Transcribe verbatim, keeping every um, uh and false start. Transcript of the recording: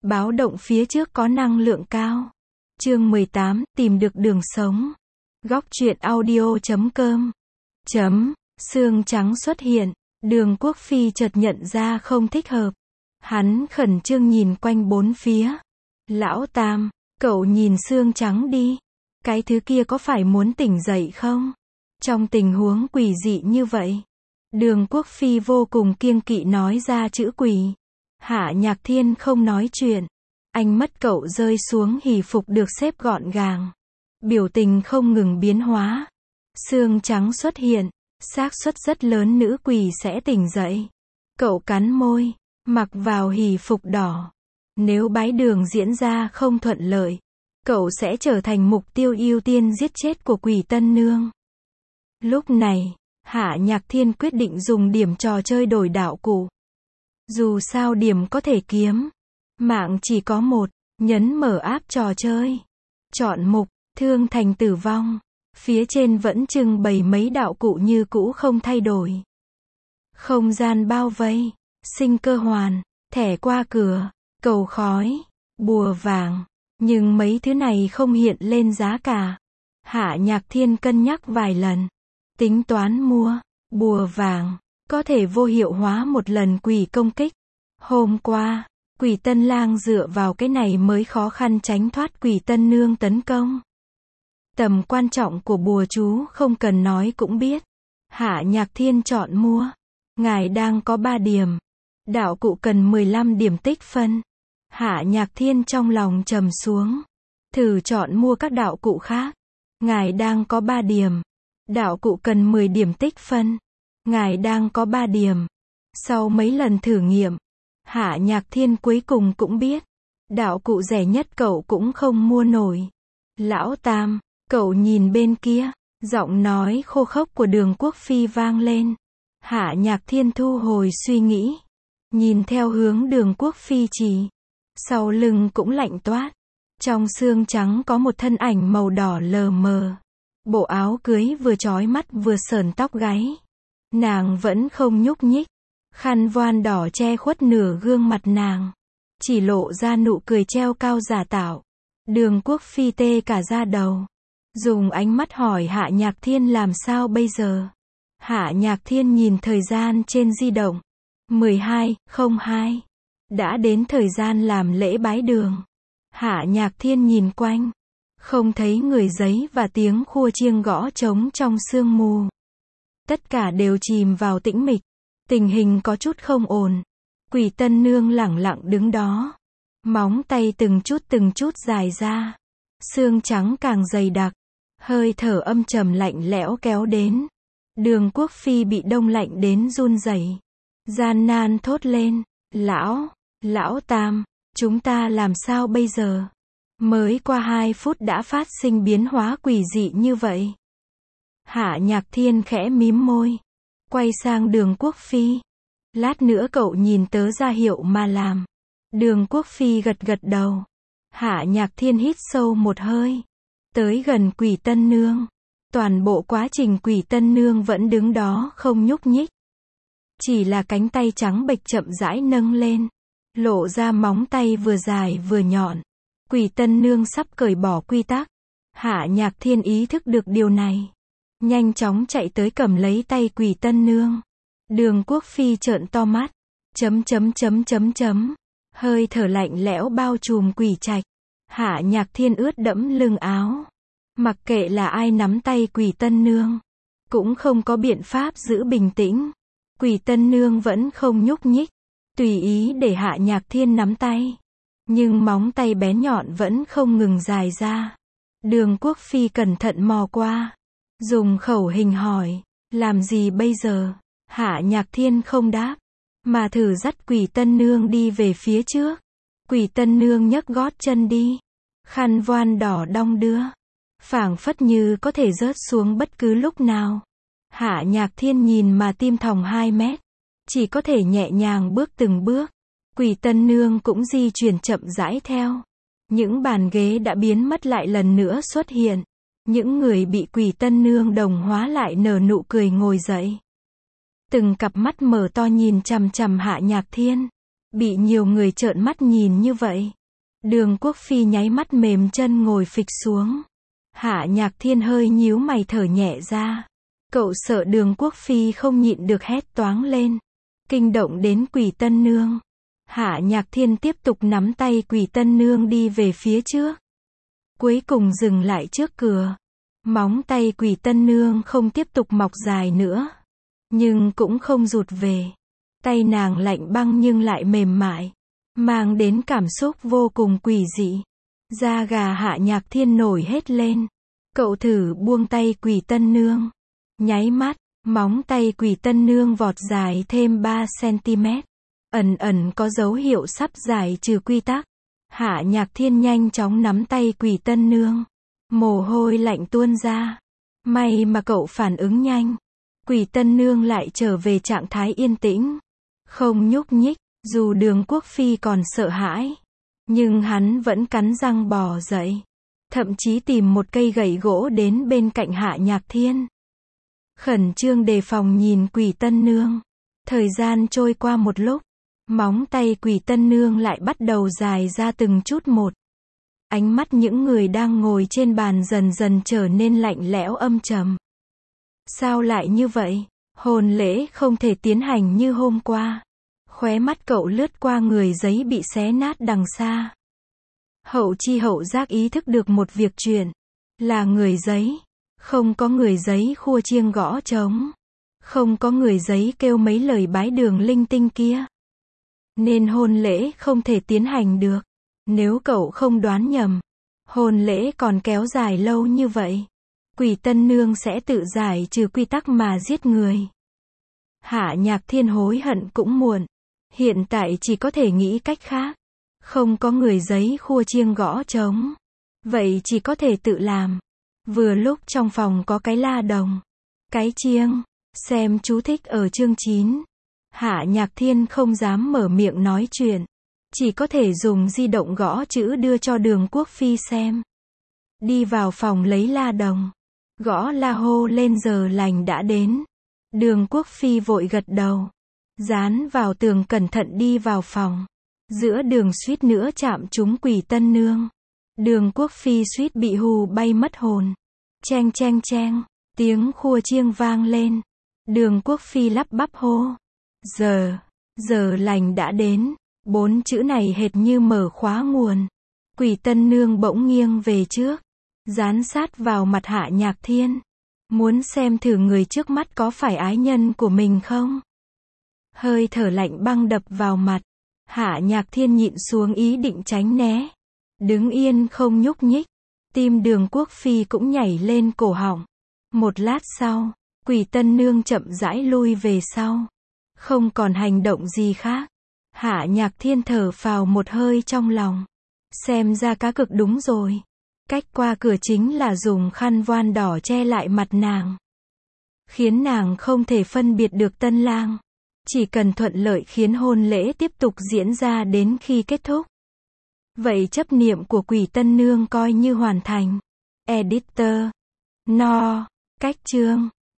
Báo động phía trước có năng lượng cao. Chương mười tám, tìm được đường sống. Góc truyện audio chấm com. Chấm, xương trắng xuất hiện. Đường Quốc Phi chợt nhận ra không thích hợp. Hắn khẩn trương nhìn quanh bốn phía. Lão Tam, cậu nhìn xương trắng đi. Cái thứ kia có phải muốn tỉnh dậy không? Trong tình huống quỷ dị như vậy, Đường Quốc Phi vô cùng kiêng kỵ nói ra chữ quỷ. Hạ Nhạc Thiên không nói chuyện. Ánh mắt cậu rơi xuống hỷ phục được xếp gọn gàng. Biểu tình không ngừng biến hóa. Xương trắng xuất hiện, xác suất rất lớn nữ quỷ sẽ tỉnh dậy. Cậu cắn môi, mặc vào hỷ phục đỏ. Nếu bái đường diễn ra không thuận lợi, cậu sẽ trở thành mục tiêu ưu tiên giết chết của Quỷ Tân Nương. Lúc này, Hạ Nhạc Thiên quyết định dùng điểm trò chơi đổi đạo cụ. Dù sao điểm có thể kiếm. Mạng chỉ có một, nhấn mở app trò chơi. Chọn mục, thương thành tử vong. Phía trên vẫn trưng bày mấy đạo cụ như cũ không thay đổi. Không gian bao vây, sinh cơ hoàn, thẻ qua cửa, cầu khói, bùa vàng. Nhưng mấy thứ này không hiện lên giá cả. Hạ Nhạc Thiên cân nhắc vài lần. Tính toán mua, bùa vàng, có thể vô hiệu hóa một lần quỷ công kích. Hôm qua, Quỷ Tân Lang dựa vào cái này mới khó khăn tránh thoát Quỷ Tân Nương tấn công. Tầm quan trọng của bùa chú không cần nói cũng biết. Hạ Nhạc Thiên chọn mua. Ngài đang có ba điểm. Đạo cụ cần mười lăm điểm tích phân. Hạ Nhạc Thiên trong lòng trầm xuống. Thử chọn mua các đạo cụ khác. Ngài đang có ba điểm. Đạo cụ cần mười điểm tích phân. Ngài đang có ba điểm. Sau mấy lần thử nghiệm, Hạ Nhạc Thiên cuối cùng cũng biết. Đạo cụ rẻ nhất cậu cũng không mua nổi. Lão Tam, cậu nhìn bên kia. Giọng nói khô khốc của Đường Quốc Phi vang lên. Hạ Nhạc Thiên thu hồi suy nghĩ. Nhìn theo hướng Đường Quốc Phi chỉ. Sau lưng cũng lạnh toát. Trong xương trắng có một thân ảnh màu đỏ lờ mờ. Bộ áo cưới vừa chói mắt vừa sờn tóc gáy. Nàng vẫn không nhúc nhích. Khăn voan đỏ che khuất nửa gương mặt nàng. Chỉ lộ ra nụ cười treo cao giả tạo. Đường Quốc Phi tê cả da đầu. Dùng ánh mắt hỏi Hạ Nhạc Thiên làm sao bây giờ. Hạ Nhạc Thiên nhìn thời gian trên di động. mười hai không hai. Đã đến thời gian làm lễ bái đường. Hạ Nhạc Thiên nhìn quanh. Không thấy người giấy và tiếng khua chiêng gõ trống trong sương mù. Tất cả đều chìm vào tĩnh mịch. Tình hình có chút không ổn. Quỷ Tân Nương lẳng lặng đứng đó. Móng tay từng chút từng chút dài ra. Xương trắng càng dày đặc. Hơi thở âm trầm lạnh lẽo kéo đến. Đường Quốc Phi bị đông lạnh đến run rẩy. Gian nan thốt lên. Lão, Lão Tam, chúng ta làm sao bây giờ? Mới qua hai phút đã phát sinh biến hóa quỷ dị như vậy. Hạ Nhạc Thiên khẽ mím môi. Quay sang Đường Quốc Phi. Lát nữa cậu nhìn tớ ra hiệu mà làm. Đường Quốc Phi gật gật đầu. Hạ Nhạc Thiên hít sâu một hơi. Tới gần Quỷ Tân Nương. Toàn bộ quá trình Quỷ Tân Nương vẫn đứng đó không nhúc nhích. Chỉ là cánh tay trắng bệch chậm rãi nâng lên. Lộ ra móng tay vừa dài vừa nhọn. Quỷ Tân Nương sắp cởi bỏ quy tắc. Hạ Nhạc Thiên ý thức được điều này. Nhanh chóng chạy tới cầm lấy tay Quỷ Tân Nương. Đường Quốc Phi trợn to mắt. Chấm chấm chấm chấm chấm. Hơi thở lạnh lẽo bao trùm quỷ trạch. Hạ Nhạc Thiên ướt đẫm lưng áo. Mặc kệ là ai nắm tay Quỷ Tân Nương, cũng không có biện pháp giữ bình tĩnh. Quỷ Tân Nương vẫn không nhúc nhích. Tùy ý để Hạ Nhạc Thiên nắm tay. Nhưng móng tay bén nhọn vẫn không ngừng dài ra. Đường Quốc Phi cẩn thận mò qua. Dùng khẩu hình hỏi. Làm gì bây giờ? Hạ Nhạc Thiên không đáp. Mà thử dắt Quỷ Tân Nương đi về phía trước. Quỷ Tân Nương nhấc gót chân đi. Khăn voan đỏ đong đưa. Phảng phất như có thể rớt xuống bất cứ lúc nào. Hạ Nhạc Thiên nhìn mà tim thòng hai mét. Chỉ có thể nhẹ nhàng bước từng bước. Quỷ Tân Nương cũng di chuyển chậm rãi theo. Những bàn ghế đã biến mất lại lần nữa xuất hiện. Những người bị Quỷ Tân Nương đồng hóa lại nở nụ cười ngồi dậy. Từng cặp mắt mở to nhìn chằm chằm Hạ Nhạc Thiên. Bị nhiều người trợn mắt nhìn như vậy, Đường Quốc Phi nháy mắt mềm chân ngồi phịch xuống. Hạ Nhạc Thiên hơi nhíu mày thở nhẹ ra. Cậu sợ Đường Quốc Phi không nhịn được hét toáng lên, kinh động đến Quỷ Tân Nương. Hạ Nhạc Thiên tiếp tục nắm tay Quỷ Tân Nương đi về phía trước. Cuối cùng dừng lại trước cửa. Móng tay Quỷ Tân Nương không tiếp tục mọc dài nữa, nhưng cũng không rụt về. Tay nàng lạnh băng nhưng lại mềm mại, mang đến cảm xúc vô cùng quỷ dị. Da gà Hạ Nhạc Thiên nổi hết lên. Cậu thử buông tay Quỷ Tân Nương. Nháy mắt, móng tay Quỷ Tân Nương vọt dài thêm ba xăng-ti-mét. Ẩn ẩn có dấu hiệu sắp giải trừ quy tắc. Hạ Nhạc Thiên nhanh chóng nắm tay Quỷ Tân Nương. Mồ hôi lạnh tuôn ra. May mà cậu phản ứng nhanh. Quỷ Tân Nương lại trở về trạng thái yên tĩnh, không nhúc nhích. Dù Đường Quốc Phi còn sợ hãi, nhưng hắn vẫn cắn răng bò dậy. Thậm chí tìm một cây gậy gỗ đến bên cạnh Hạ Nhạc Thiên. Khẩn trương đề phòng nhìn Quỷ Tân Nương. Thời gian trôi qua một lúc, móng tay Quỷ Tân Nương lại bắt đầu dài ra từng chút một. Ánh mắt những người đang ngồi trên bàn dần dần trở nên lạnh lẽo âm trầm. Sao lại như vậy? Hôn lễ không thể tiến hành như hôm qua. Khóe mắt cậu lướt qua người giấy bị xé nát đằng xa. Hậu chi hậu giác ý thức được một việc chuyện. Là người giấy. Không có người giấy khua chiêng gõ trống. Không có người giấy kêu mấy lời bái đường linh tinh kia. Nên hôn lễ không thể tiến hành được. Nếu cậu không đoán nhầm, hôn lễ còn kéo dài lâu như vậy, Quỷ Tân Nương sẽ tự giải trừ quy tắc mà giết người. Hạ Nhạc Thiên hối hận cũng muộn. Hiện tại chỉ có thể nghĩ cách khác. Không có người giấy khua chiêng gõ trống, vậy chỉ có thể tự làm. Vừa lúc trong phòng có cái la đồng, cái chiêng. Xem chú thích ở chương chín. Hạ Nhạc Thiên không dám mở miệng nói chuyện, chỉ có thể dùng di động gõ chữ đưa cho Đường Quốc Phi xem. Đi vào phòng lấy la đồng, gõ la hô lên giờ lành đã đến. Đường Quốc Phi vội gật đầu, dán vào tường cẩn thận đi vào phòng. Giữa đường suýt nữa chạm trúng Quỷ Tân Nương. Đường Quốc Phi suýt bị hù bay mất hồn. Cheng cheng cheng, tiếng khua chiêng vang lên. Đường Quốc Phi lắp bắp hô. Giờ, giờ lành đã đến. Bốn chữ này hệt như mở khóa nguồn. Quỷ Tân Nương bỗng nghiêng về trước, dán sát vào mặt Hạ Nhạc Thiên. Muốn xem thử người trước mắt có phải ái nhân của mình không? Hơi thở lạnh băng đập vào mặt. Hạ Nhạc Thiên nhịn xuống ý định tránh né. Đứng yên không nhúc nhích. Tim Đường Quốc Phi cũng nhảy lên cổ họng. Một lát sau, Quỷ Tân Nương chậm rãi lui về sau. Không còn hành động gì khác. Hạ Nhạc Thiên thở phào một hơi trong lòng. Xem ra cá cực đúng rồi. Cách qua cửa chính là dùng khăn voan đỏ che lại mặt nàng, khiến nàng không thể phân biệt được tân lang. Chỉ cần thuận lợi khiến hôn lễ tiếp tục diễn ra đến khi kết thúc. Vậy chấp niệm của Quỷ Tân Nương coi như hoàn thành. Editor. No. Cách chương.